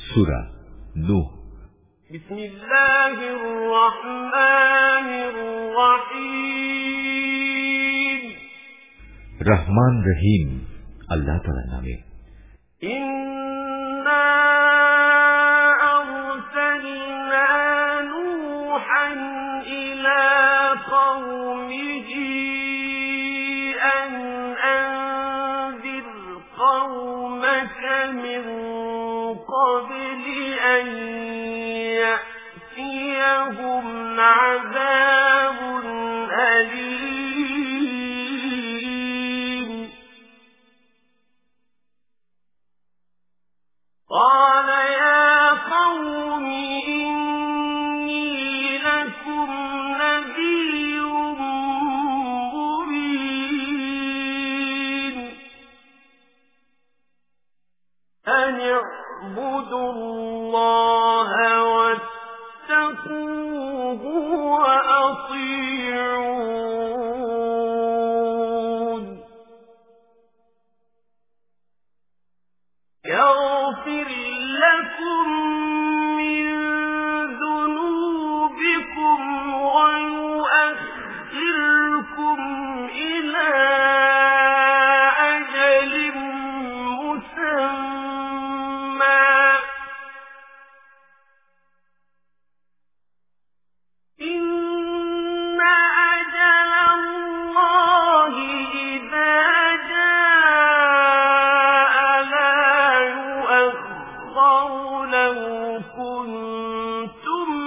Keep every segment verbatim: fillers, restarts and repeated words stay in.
সূরা নূহ। বিসমিল্লাহির রহমানির রহিম। রহমান রহিম আল্লাহ তাআলার নামে। ইন্না আরসালনা নূহান ইলা কওমিহি আন আনজির কওমাকা মিন ক্বাবলি আন ইয়াতিয়াহুম আযাবুন আলীম। قال يا قوم إني لكم نذير مبين أن اعبدوا الله واتقوه وأطيعون يغفر لكم من ذنوبكم ويؤخركم إلى أجل مسمى إن أجل الله إذا جاء لا يؤخر لو كنتم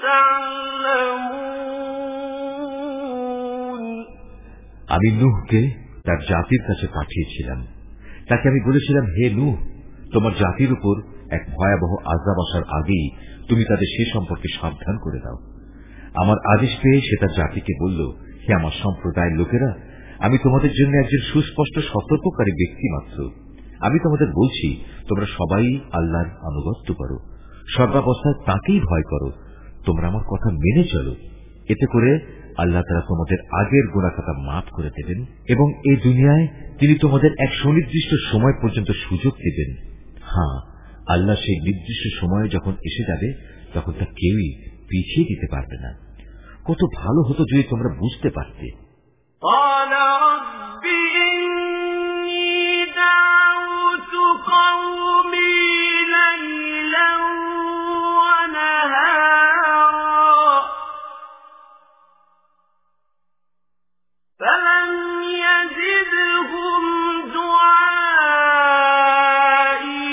تعلمون। আমি নূহকে তার জাতির কাছে পাঠিয়েছিলাম। তাকে আমি বলেছিলাম, হে নূহ, তোমার জাতির উপর এক ভয়াবহ আযাব আসার আগেই তুমি তাদের সে সম্পর্কে সাবধান করে দাও। আমার আদেশ পেয়ে সে তার জাতিকে বলল, হে আমার সম্প্রদায়ের লোকেরা, আমি তোমাদের জন্য একজন সুস্পষ্ট সতর্ককারী ব্যক্তি মাত্র। আমি তোমাদের বলছি, তোমরা সবাই আল্লাহর আনুগত্য করো, সর্বাবস্থায় তাকেই ভয় করো, তোমরা আমার কথা মেনে চলো। এতে করে আল্লাহ তাআলা তোমাদের আগের গুনাহ খাতা মাফ করে দেবেন এবং এই দুনিয়ায় তিনি তোমাদের এক সুনির্দিষ্ট সময় পর্যন্ত সুযোগ দেবেন। হ্যাঁ, আল্লাহ সেই নির্দিষ্ট সময়ে যখন এসে যাবে তখন তা কেউই পিছিয়ে দিতে পারবে না। কত ভালো হতো যদি তোমরা বুঝতে পারতে। قال رب إني دعوت قومي ليلا ونهارا فلم يزدهم دعائي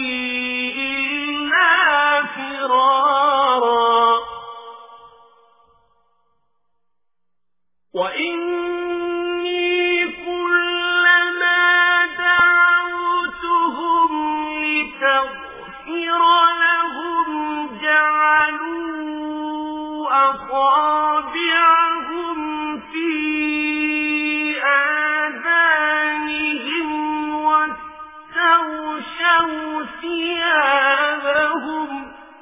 إلا فرارا وإني كلما دعوتهم لتغفر لهم جعلوا أصابعهم في آذانهم واستغشوا ثيابهم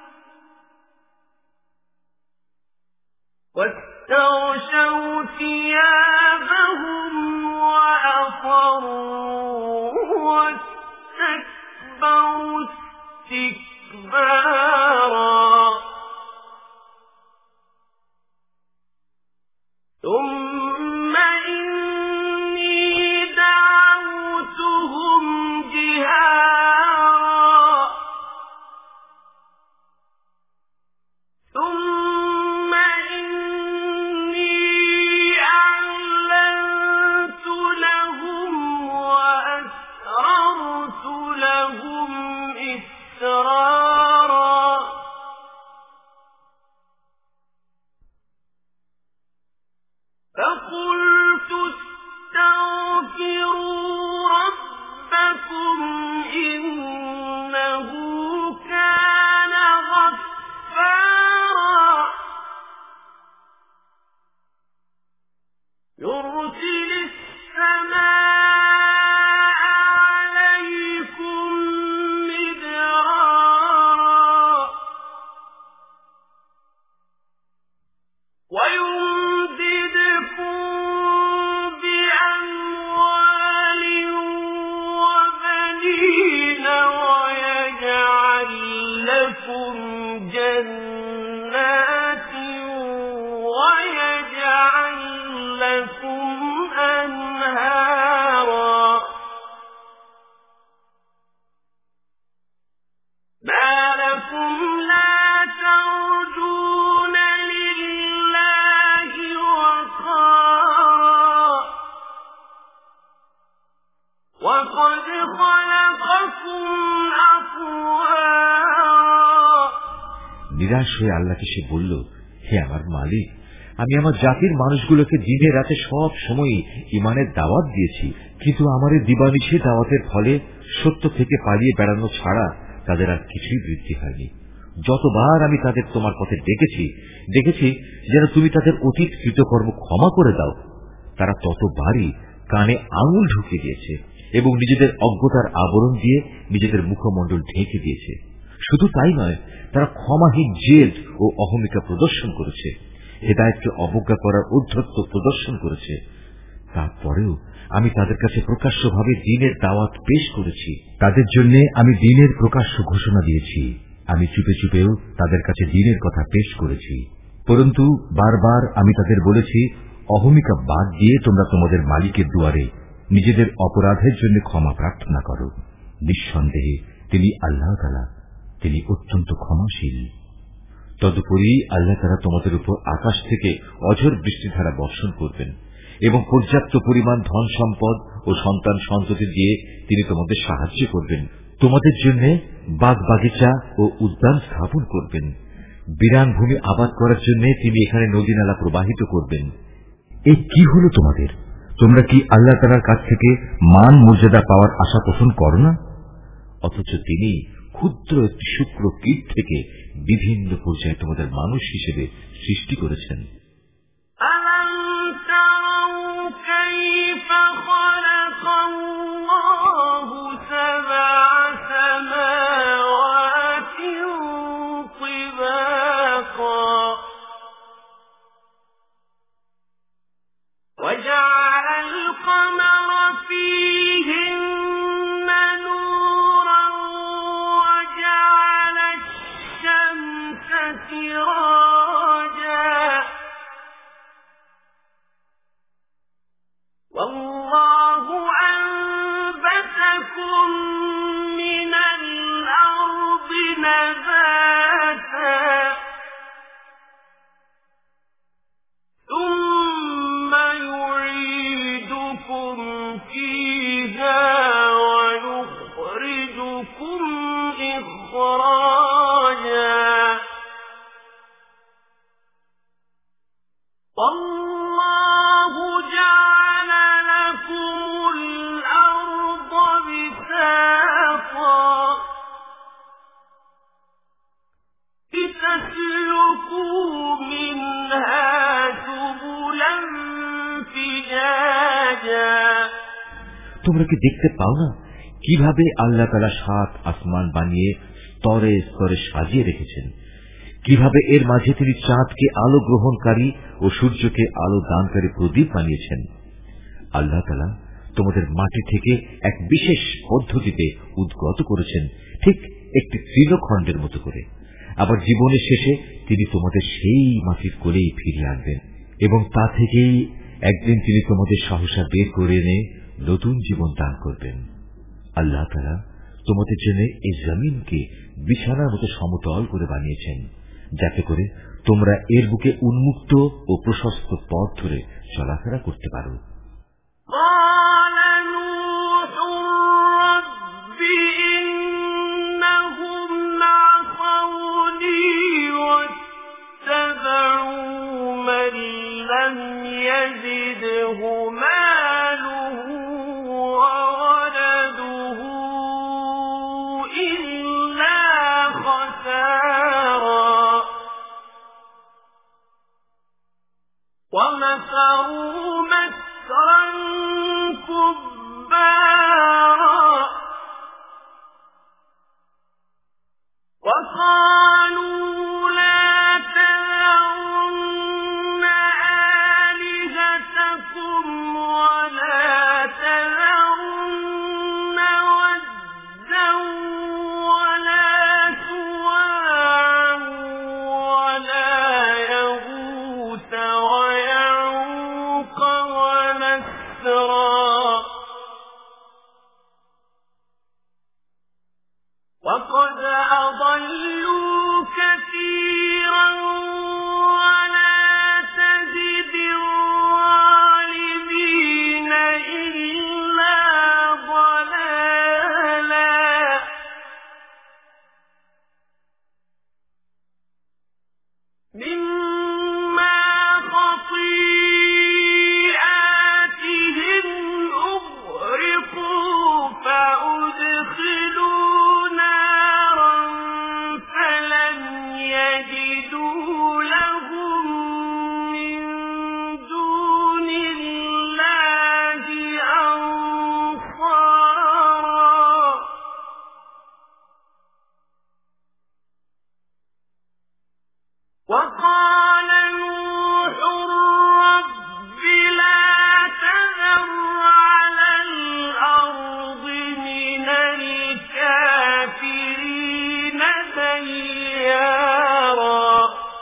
واستغشوا ثيابهم وأصروا واستكبروا استكبارا ثم إني دعوتهم جهارا ثم إني أعلنت لهم وأسررت لهم إسرارا فقلت استغفروا ربكم إنه كان غفارا يرسل السماء عليكم مدرارا لكم جنات ويجعل لكم أنهارا ما لكم لا ترجون لله وقارا وقد خلقكم أطوارا নিরাশ হয়ে আল্লাহকে সে বলল, হে আমার মালিক, আমি আমার জাতির মানুষগুলোকে দিনে রাতে সব সময় ইমানের দাওয়াত দিয়েছি, কিন্তু আমার এই দিবানিশি দাওয়াতের ফলে সত্য থেকে পালিয়ে বেড়ানো ছাড়া তাদের আর কিছুই বৃদ্ধি হয়নি। যতবার আমি তাদের তোমার পথে ডেকেছি দেখেছি যেন তুমি তাদের অতীত কৃতকর্ম ক্ষমা করে দাও, তারা ততবারই কানে আঙুল ঢুকিয়ে দিয়েছে এবং নিজেদের অজ্ঞতার আবরণ দিয়ে নিজেদের মুখমণ্ডল ঢেকে দিয়েছে। শুধু তাই নয়, তারা ক্ষমাহীন জেদ ও অহমিকা প্রদর্শন করেছে, হেদায়েতকে অবজ্ঞা করার উদ্ধত্ত প্রদর্শন করেছে। তারপরেও আমি তাদের কাছে প্রকাশ্যভাবে দ্বীনের দাওয়াত পেশ করেছি, তাদের জন্য আমি দ্বীনের প্রকাশ্য ঘোষণা দিয়েছি। আমি চুপে চুপেও তাদের কাছে দ্বীনের কথা পেশ করেছি, পরন্তু বারবার আমি তাদের বলেছি, অহমিকা বাদ দিয়ে তোমরা তোমাদের মালিকের দুয়ারে নিজেদের অপরাধের জন্য ক্ষমা প্রার্থনা করো। নিঃসন্দেহে তিনি আল্লাহ তাআলা, তিনি অত্যন্ত ক্ষমাশীল। তদুপরি আল্লাহ তাআলা তোমাদের উপর আকাশ থেকে অঝোর বৃষ্টিধারা বর্ষণ করবেন এবং পর্যাপ্ত পরিমাণ ধন সম্পদ ও সন্তান সন্ততি দিয়ে তিনি তোমাদের সাহায্য করবেন। তোমাদের জন্য বাগ বাগিচা ও উদ্যান স্থাপন করবেন। বিরান ভূমি আবাদ করার জন্য তিনি এখানে নদী নালা প্রবাহিত করবেন। এই কি হলো তোমাদের? তোমরা কি আল্লাহ তাআলার কাছ থেকে মান মর্যাদা পাওয়ার আশা পোষণ করো না? অথচ তিনি ক্ষুদ্র একটি শুক্র কীট থেকে বিভিন্ন পর্যায়ে তোমাদের মানুষ হিসেবে সৃষ্টি করেছেন। وجعل القمر فيهن نورا وجعل الشمس سراجا والله أنبتكم من الأرض نباتا ثم يعيدكم فيها ويخرجكم إخراجا والله جعل لكم الأرض بساطا لتسلكوا منها سبلا فجاجا তোমরা কি দেখতে পাও না কিভাবে আল্লাহ তাআলা সাত আসমান বানিয়ে স্তরে স্তরে সাজিয়ে রেখেছেন, কিভাবে এর মাঝে তিনি চাঁদকে আলো গ্রহণকারী ও সূর্যকে আলো দানকারী প্রদীপ বানিয়েছেন। আল্লাহ তাআলা তোমাদের মাটি থেকে এক বিশেষ পদ্ধতিতে উদ্গত করেছেন, ঠিক একটি তৃণখণ্ডের মতো করে। আবার জীবনের শেষে তিনি তোমাদের সেই মাটির কোলেই ফিরিয়ে আনবেন এবং তা থেকেই একদিন তিনি তোমাদের সহসা বের করে এনে নতুন জীবন দান করবেন। আল্লাহ তাআলা তোমাদের জন্য এই জমিনকে বিছানার মতো সমতল করে বানিয়েছেন, যাতে করে তোমরা এর বুকে উন্মুক্ত ও প্রশস্ত পথ ধরে চলাফেরা করতে পারো। ومكروا مكرا كبارا وقالوا لا تذرن آلهتكم ولا تذرن ودا ولا سواعا وقد أضلوا كثيرا ولا تزد الظالمين إلا ضلالا مما خطيئاتهم أغرقوا فأدخلوا نارا فلم يجدوا لهم من دون الله أنصارا وقال نوح رب لا تذر على الأرض من الكافرين ديارا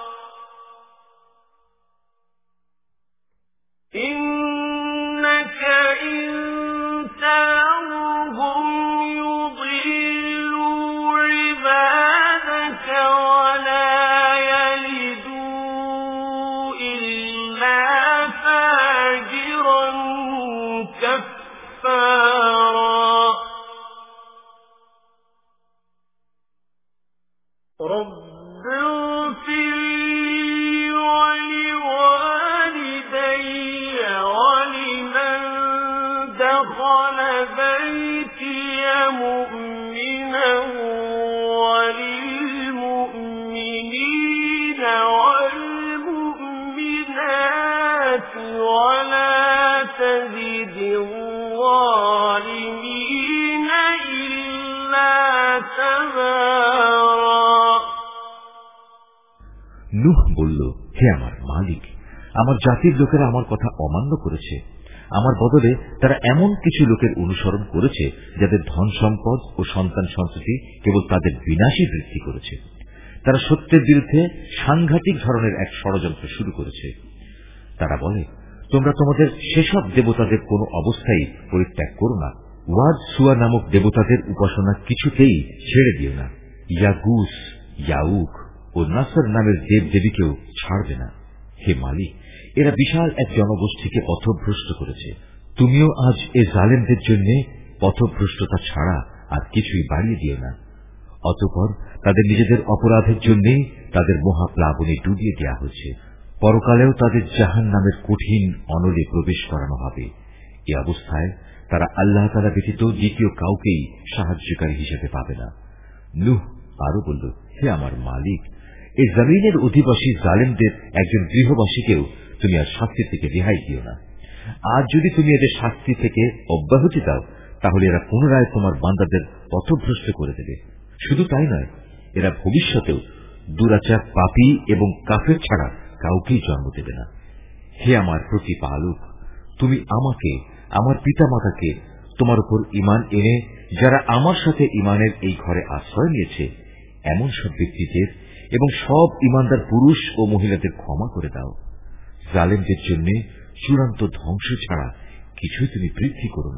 إنك إن تذرهم يضلوا عبادك ولا يلدوا إلا فاجرا كفارا رب اغفر لي ولوالدي ولمن دخل بيتي مؤمنا وللمؤمنين والمؤمنات ولا تزد الظالمين إلا تبارا নূহ বলল, হে আমার মালিক, আমার জাতির লোকেরা আমার কথা অমান্য করেছে। আমার বদলে তারা এমন কিছু লোকের অনুসরণ করেছে যাদের ধন সম্পদ ও সন্তান সন্ততি কেবল তাদের বিনাশই বৃদ্ধি করেছে। তারা সত্যের বিরুদ্ধে সাংঘাতিক ধরনের এক ষড়যন্ত্র শুরু করেছে। তারা বলে, তোমরা তোমাদের সেসব দেবতাদের কোনো অবস্থায় পরিত্যাগ করো না। ওয়াদ সুয়া নামক দেবতাদের উপাসনা কিছুতেই ছেড়ে দিও না। ইয়াগুস, ইয়াউক ও নাসর নামের দেব দেবীকেও ছাড়বে না। হে মালিক, এরা বিশাল এক জনগোষ্ঠীকে পথভ্রষ্ট করেছে। তুমিও আজ এ জালেমদের জন্য পথভ্রষ্টতা ছাড়া আর কিছুই বাড়িয়ে দিও না। অতঃপর তাদের নিজেদের অপরাধের জন্য তাদের মহাপ্লাবনে ডুবিয়ে দেওয়া হয়েছে। পরকালেও তাদের জাহান নামের কঠিন অনলে প্রবেশ করানো হবে। এ অবস্থায় তারা আল্লাহ তাআলা ব্যতীত দ্বিতীয় কাউকেই সাহায্যকারী হিসেবে পাবে না। নূহ আরো বলল, হে আমার মালিক, এই জমিনের অধিবাসী জালেমদের একজন গৃহবাসীকেও তুমি আর শাস্তি থেকে রেহাই দিও না। আজ যদি তুমি এদের শাস্তি থেকে অব্যাহতি দাও, তাহলে এরা পুনরায় তোমার বান্দাদের পথভ্রষ্ট করে দেবে। শুধু তাই নয়, এরা ভবিষ্যতেও দুরাচার, পাপী এবং কাফের ছাড়া কাউকেই জন্ম দেবে না। হে আমার প্রতিপালক, তুমি আমাকে, আমার পিতা মাতাকে তোমার উপর ঈমান এনে যারা আমার সাথে ঈমানের এই ঘরে আশ্রয় নিয়েছে এমন সব ব্যক্তিদের এবং সব ঈমানদার পুরুষ ও মহিলাদের ক্ষমা করে দাও। জালেমদের জন্য চূড়ান্ত ধ্বংস ছাড়া কিছুই তুমি বৃদ্ধি করো না।